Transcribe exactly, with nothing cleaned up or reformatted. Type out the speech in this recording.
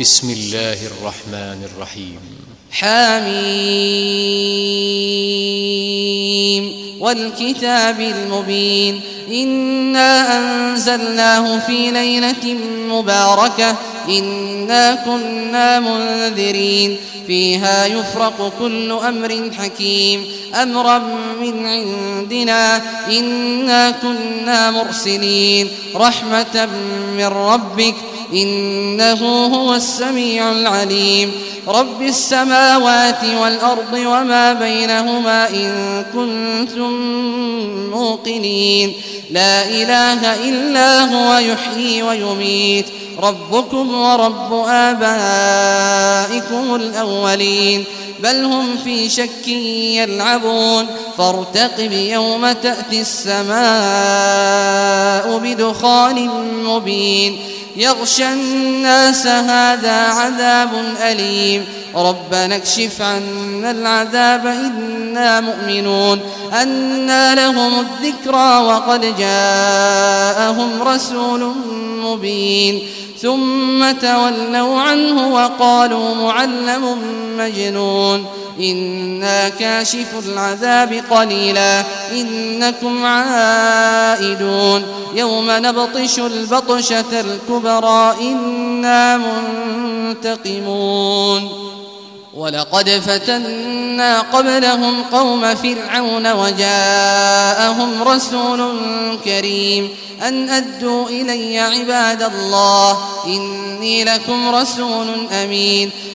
بسم الله الرحمن الرحيم. حميم والكتاب المبين إنا أنزلناه في ليلة مباركة إنا كنا منذرين فيها يفرق كل أمر حكيم أمرا من عندنا إنا كنا مرسلين رحمة من ربك إنه هو السميع العليم رب السماوات والأرض وما بينهما إن كنتم موقنين لا إله إلا هو يحيي ويميت ربكم ورب آبائكم الأولين بل هم في شك يلعبون فارتقب يوم تأتي السماء بدخان مبين يغشى الناس هذا عذاب أليم ربنا اكشف عنا العذاب إنا مؤمنون أنى لهم الذكرى وقد جاءهم رسول مبين ثم تولوا عنه وقالوا معلم مجنون إنا كاشف العذاب قليلا إنكم عائدون يوم نبطش البطشة الكبرى إنا منتقمون ولقد فتنا قبلهم قوم فرعون وجاءهم رسول كريم أن أدوا إلي عباد الله إني لكم رسول أمين